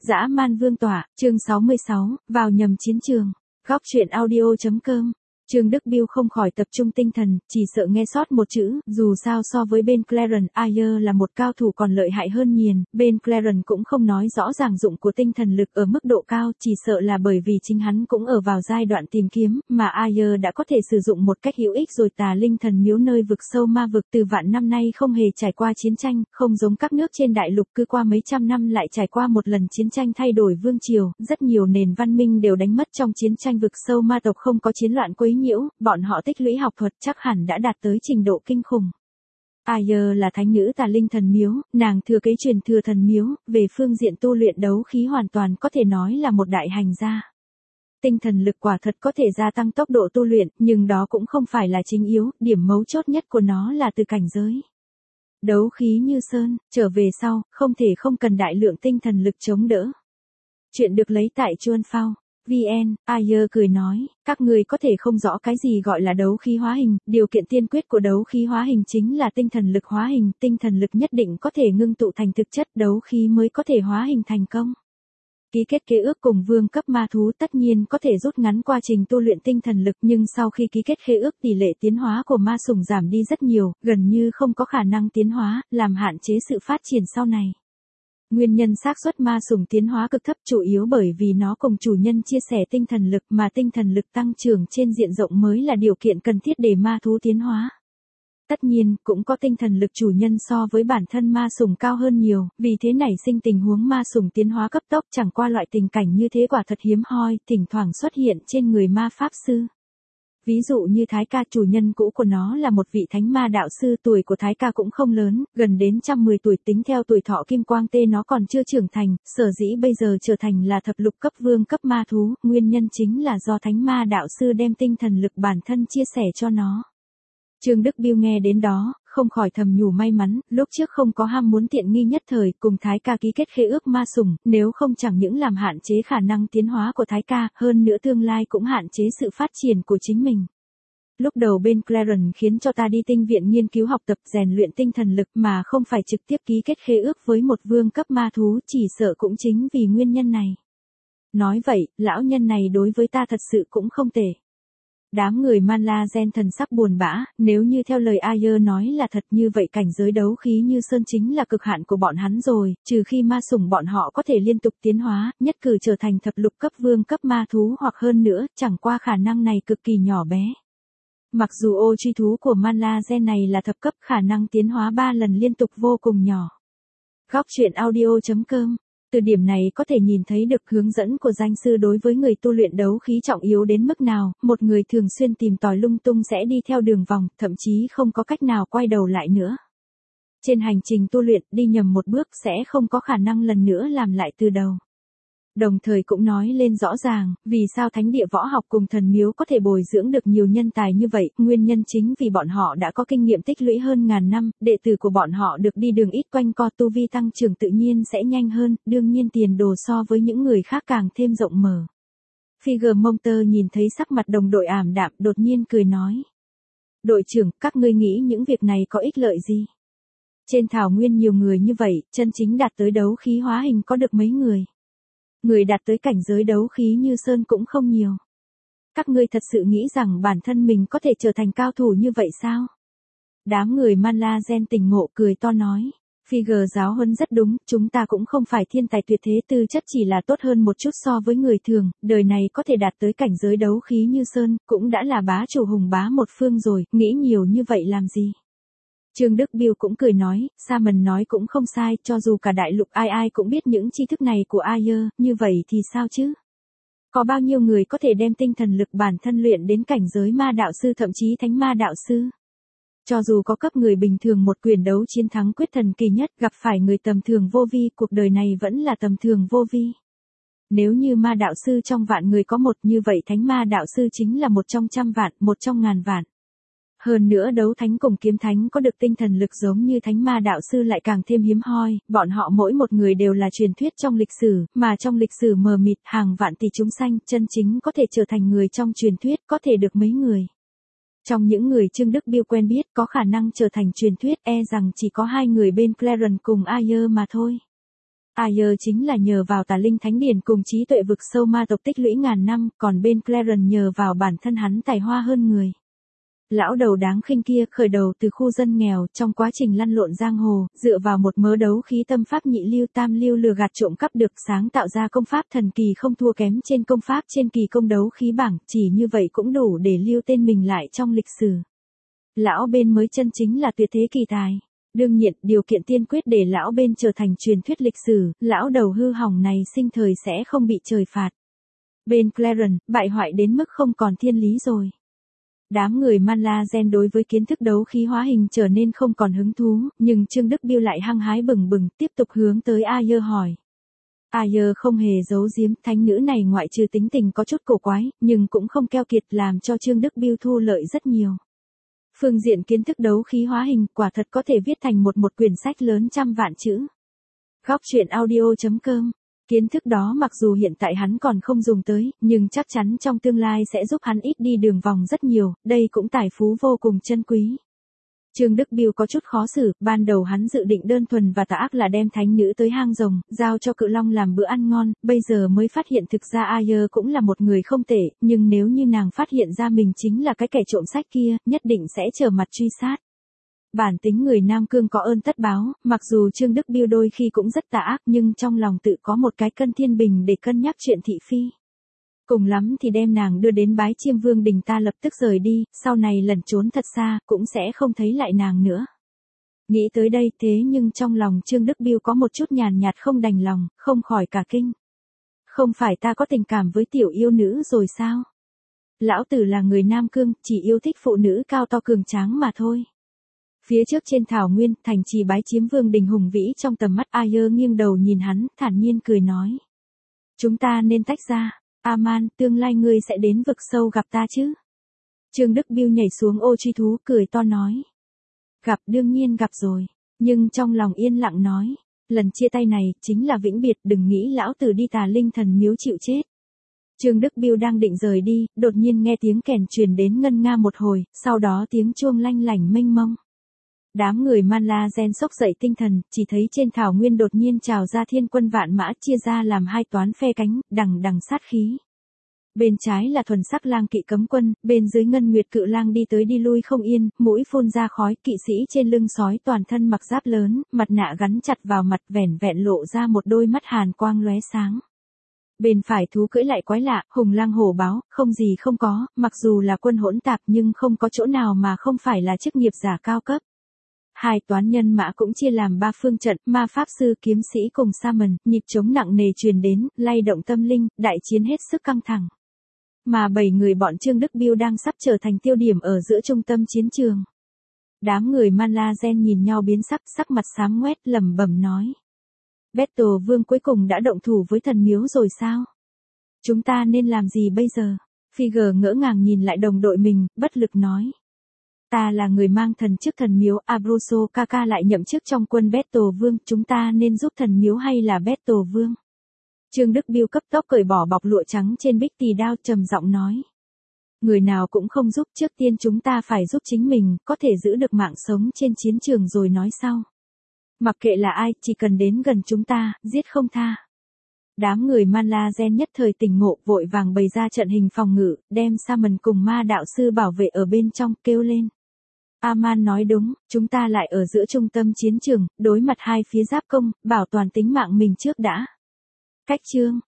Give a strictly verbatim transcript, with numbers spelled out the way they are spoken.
Dã man vương tỏa, chương sáu mươi sáu, vào nhầm chiến trường. Góc truyện audio chấm com. Trương Đức Biêu không khỏi tập trung tinh thần, chỉ sợ nghe sót một chữ, dù sao so với bên Clarence Ayer là một cao thủ còn lợi hại hơn nhiều, bên Clarence cũng không nói rõ ràng dụng của tinh thần lực ở mức độ cao, chỉ sợ là bởi vì chính hắn cũng ở vào giai đoạn tìm kiếm, mà Ayer đã có thể sử dụng một cách hữu ích rồi. Tà Linh Thần Miếu nơi vực sâu ma vực từ vạn năm nay không hề trải qua chiến tranh, không giống các nước trên đại lục cứ qua mấy trăm năm lại trải qua một lần chiến tranh thay đổi vương triều, rất nhiều nền văn minh đều đánh mất trong chiến tranh vực sâu ma tộc không có chiến loạn quấy nhiễu, bọn họ tích lũy học thuật chắc hẳn đã đạt tới trình độ kinh khủng. Ayer là thánh nữ Tà Linh Thần Miếu, nàng thừa kế truyền thừa thần miếu, về phương diện tu luyện đấu khí hoàn toàn có thể nói là một đại hành gia. Tinh thần lực quả thật có thể gia tăng tốc độ tu luyện, nhưng đó cũng không phải là chính yếu, điểm mấu chốt nhất của nó là từ cảnh giới. Đấu khí như sơn, trở về sau, không thể không cần đại lượng tinh thần lực chống đỡ. Chuyện được lấy tại Chuan Phao. vn, Ayer cười nói, các người có thể không rõ cái gì gọi là đấu khí hóa hình, điều kiện tiên quyết của đấu khí hóa hình chính là tinh thần lực hóa hình, tinh thần lực nhất định có thể ngưng tụ thành thực chất, đấu khí mới có thể hóa hình thành công. Ký kết khế ước cùng vương cấp ma thú tất nhiên có thể rút ngắn quá trình tu luyện tinh thần lực, nhưng sau khi ký kết khế ước tỷ lệ tiến hóa của ma sủng giảm đi rất nhiều, gần như không có khả năng tiến hóa, làm hạn chế sự phát triển sau này. Nguyên nhân xác suất ma sủng tiến hóa cực thấp chủ yếu bởi vì nó cùng chủ nhân chia sẻ tinh thần lực, mà tinh thần lực tăng trưởng trên diện rộng mới là điều kiện cần thiết để ma thú tiến hóa. Tất nhiên, cũng có tinh thần lực chủ nhân so với bản thân ma sủng cao hơn nhiều, vì thế nảy sinh tình huống ma sủng tiến hóa cấp tốc, chẳng qua loại tình cảnh như thế quả thật hiếm hoi, thỉnh thoảng xuất hiện trên người ma pháp sư. Ví dụ như Thái Ca, chủ nhân cũ của nó là một vị thánh ma đạo sư, tuổi của Thái Ca cũng không lớn, gần đến trăm mười tuổi, tính theo tuổi thọ kim quang tê nó còn chưa trưởng thành, sở dĩ bây giờ trở thành là thập lục cấp vương cấp ma thú, nguyên nhân chính là do thánh ma đạo sư đem tinh thần lực bản thân chia sẻ cho nó. Trương Đức Biêu nghe đến đó, không khỏi thầm nhủ may mắn, lúc trước không có ham muốn tiện nghi nhất thời, cùng Thái Ca ký kết khế ước ma sủng, nếu không chẳng những làm hạn chế khả năng tiến hóa của Thái Ca, hơn nữa tương lai cũng hạn chế sự phát triển của chính mình. Lúc đầu bên Clarence khiến cho ta đi tinh viện nghiên cứu học tập rèn luyện tinh thần lực mà không phải trực tiếp ký kết khế ước với một vương cấp ma thú, chỉ sợ cũng chính vì nguyên nhân này. Nói vậy, lão nhân này đối với ta thật sự cũng không tệ. Đám người Man La Gen thần sắc buồn bã, nếu như theo lời Ayer nói là thật như vậy cảnh giới đấu khí như sơn chính là cực hạn của bọn hắn rồi, trừ khi ma sủng bọn họ có thể liên tục tiến hóa, nhất cử trở thành thập lục cấp vương cấp ma thú hoặc hơn nữa, chẳng qua khả năng này cực kỳ nhỏ bé. Mặc dù ô truy thú của Man La Gen này là thập cấp, khả năng tiến hóa ba lần liên tục vô cùng nhỏ. Góc truyện audio chấm com. Từ điểm này có thể nhìn thấy được hướng dẫn của danh sư đối với người tu luyện đấu khí trọng yếu đến mức nào, một người thường xuyên tìm tòi lung tung sẽ đi theo đường vòng, thậm chí không có cách nào quay đầu lại nữa. Trên hành trình tu luyện, đi nhầm một bước sẽ không có khả năng lần nữa làm lại từ đầu. Đồng thời cũng nói lên rõ ràng, vì sao thánh địa võ học cùng thần miếu có thể bồi dưỡng được nhiều nhân tài như vậy, nguyên nhân chính vì bọn họ đã có kinh nghiệm tích lũy hơn ngàn năm, đệ tử của bọn họ được đi đường ít quanh co, tu vi tăng trưởng tự nhiên sẽ nhanh hơn, đương nhiên tiền đồ so với những người khác càng thêm rộng mở. Figure Monter nhìn thấy sắc mặt đồng đội ảm đạm, đột nhiên cười nói. Đội trưởng, các ngươi nghĩ những việc này có ích lợi gì? Trên thảo nguyên nhiều người như vậy, chân chính đạt tới đấu khí hóa hình có được mấy người? Người đạt tới cảnh giới đấu khí như sơn cũng không nhiều. Các ngươi thật sự nghĩ rằng bản thân mình có thể trở thành cao thủ như vậy sao? Đám người Man La Gen tỉnh ngộ cười to nói. Figure giáo huấn rất đúng, chúng ta cũng không phải thiên tài tuyệt thế, tư chất chỉ là tốt hơn một chút so với người thường, đời này có thể đạt tới cảnh giới đấu khí như sơn, cũng đã là bá chủ hùng bá một phương rồi, nghĩ nhiều như vậy làm gì? Trương Đức Biêu cũng cười nói, Simon nói cũng không sai, cho dù cả đại lục ai ai cũng biết những tri thức này của Ayer, như vậy thì sao chứ? Có bao nhiêu người có thể đem tinh thần lực bản thân luyện đến cảnh giới ma đạo sư thậm chí thánh ma đạo sư? Cho dù có cấp người bình thường một quyền đấu chiến thắng quyết thần kỳ nhất, gặp phải người tầm thường vô vi, cuộc đời này vẫn là tầm thường vô vi. Nếu như ma đạo sư trong vạn người có một, như vậy thánh ma đạo sư chính là một trong trăm vạn, một trong ngàn vạn. Hơn nữa đấu thánh cùng kiếm thánh có được tinh thần lực giống như thánh ma đạo sư lại càng thêm hiếm hoi, bọn họ mỗi một người đều là truyền thuyết trong lịch sử, mà trong lịch sử mờ mịt hàng vạn tỷ chúng sanh, chân chính có thể trở thành người trong truyền thuyết có thể được mấy người. Trong những người Trương Đức Biêu quen biết có khả năng trở thành truyền thuyết e rằng chỉ có hai người bên Clarence cùng Ayer mà thôi. Ayer chính là nhờ vào tà linh thánh điển cùng trí tuệ vực sâu ma tộc tích lũy ngàn năm, còn bên Clarence nhờ vào bản thân hắn tài hoa hơn người. Lão đầu đáng khinh kia khởi đầu từ khu dân nghèo, trong quá trình lăn lộn giang hồ, dựa vào một mớ đấu khí tâm pháp nhị lưu tam lưu lừa gạt trộm cắp được sáng tạo ra công pháp thần kỳ không thua kém trên công pháp trên kỳ công đấu khí bảng, chỉ như vậy cũng đủ để lưu tên mình lại trong lịch sử. Lão bên mới chân chính là tuyệt thế kỳ tài. Đương nhiên, điều kiện tiên quyết để lão bên trở thành truyền thuyết lịch sử, lão đầu hư hỏng này sinh thời sẽ không bị trời phạt. Bên Clarence, bại hoại đến mức không còn thiên lý rồi. Đám người Malazen đối với kiến thức đấu khí hóa hình trở nên không còn hứng thú, nhưng Trương Đức Biêu lại hăng hái bừng bừng, tiếp tục hướng tới Ayer hỏi. Ayer không hề giấu giếm, thánh nữ này ngoại trừ tính tình có chút cổ quái, nhưng cũng không keo kiệt làm cho Trương Đức Biêu thu lợi rất nhiều. Phương diện kiến thức đấu khí hóa hình quả thật có thể viết thành một một quyển sách lớn trăm vạn chữ. Góc truyện audio chấm com. Kiến thức đó mặc dù hiện tại hắn còn không dùng tới, nhưng chắc chắn trong tương lai sẽ giúp hắn ít đi đường vòng rất nhiều, đây cũng tài phú vô cùng chân quý. Trương Đức Biêu có chút khó xử, ban đầu hắn dự định đơn thuần và tà ác là đem thánh nữ tới hang rồng, giao cho cự long làm bữa ăn ngon, bây giờ mới phát hiện thực ra Ayer cũng là một người không tệ, nhưng nếu như nàng phát hiện ra mình chính là cái kẻ trộm sách kia, nhất định sẽ trở mặt truy sát. Bản tính người Nam Cương có ơn tất báo, mặc dù Trương Đức Biêu đôi khi cũng rất tà ác nhưng trong lòng tự có một cái cân thiên bình để cân nhắc chuyện thị phi. Cùng lắm thì đem nàng đưa đến Bái Chiêm Vương đình ta lập tức rời đi, sau này lẩn trốn thật xa, cũng sẽ không thấy lại nàng nữa. Nghĩ tới đây thế nhưng trong lòng Trương Đức Biêu có một chút nhàn nhạt không đành lòng, không khỏi cả kinh. Không phải ta có tình cảm với tiểu yêu nữ rồi sao? Lão tử là người Nam Cương, chỉ yêu thích phụ nữ cao to cường tráng mà thôi. Phía trước trên thảo nguyên, thành trì Bái Chiếm Vương đình hùng vĩ trong tầm mắt Ayer nghiêng đầu nhìn hắn, thản nhiên cười nói. Chúng ta nên tách ra. Aman, tương lai ngươi sẽ đến vực sâu gặp ta chứ? Trương Đức Biêu nhảy xuống ô truy thú cười to nói. Gặp đương nhiên gặp rồi, nhưng trong lòng yên lặng nói. Lần chia tay này, chính là vĩnh biệt, đừng nghĩ lão tử đi tà linh thần miếu chịu chết. Trương Đức Biêu đang định rời đi, đột nhiên nghe tiếng kèn truyền đến ngân nga một hồi, sau đó tiếng chuông lanh lảnh mênh mông. Đám người Malazen sốc dậy tinh thần, chỉ thấy trên thảo nguyên đột nhiên trào ra thiên quân vạn mã chia ra làm hai toán phe cánh, đằng đằng sát khí. Bên trái là thuần sắc lang kỵ cấm quân, bên dưới ngân nguyệt cự lang đi tới đi lui không yên, mũi phun ra khói, kỵ sĩ trên lưng sói toàn thân mặc giáp lớn, mặt nạ gắn chặt vào mặt vẻn vẹn lộ ra một đôi mắt hàn quang lóe sáng. Bên phải thú cưỡi lại quái lạ, hùng lang hổ báo, không gì không có, mặc dù là quân hỗn tạp nhưng không có chỗ nào mà không phải là chức nghiệp giả cao cấp. Hai toán nhân mã cũng chia làm ba phương trận, ma pháp sư kiếm sĩ cùng Saman, nhịp trống nặng nề truyền đến, lay động tâm linh, đại chiến hết sức căng thẳng. Mà bảy người bọn Trương Đức Biêu đang sắp trở thành tiêu điểm ở giữa trung tâm chiến trường. Đám người Malazen nhìn nhau biến sắc, sắc mặt xám ngoét, lẩm bẩm nói. Battle Vương cuối cùng đã động thủ với thần miếu rồi sao? Chúng ta nên làm gì bây giờ? Figure ngỡ ngàng nhìn lại đồng đội mình, bất lực nói. Ta là người mang thần chức thần miếu, Abruzzo Kaka lại nhậm chức trong quân Battle Vương, chúng ta nên giúp thần miếu hay là Battle Vương? Trương Đức Biêu cấp tốc cởi bỏ bọc lụa trắng trên bích tỳ đao trầm giọng nói. Người nào cũng không giúp, trước tiên chúng ta phải giúp chính mình, có thể giữ được mạng sống trên chiến trường rồi nói sau. Mặc kệ là ai, chỉ cần đến gần chúng ta, giết không tha. Đám người Malazen nhất thời tỉnh ngộ, vội vàng bày ra trận hình phòng ngự, đem Saman cùng ma đạo sư bảo vệ ở bên trong, kêu lên. Aman nói đúng, chúng ta lại ở giữa trung tâm chiến trường, đối mặt hai phía giáp công, bảo toàn tính mạng mình trước đã. Cách chương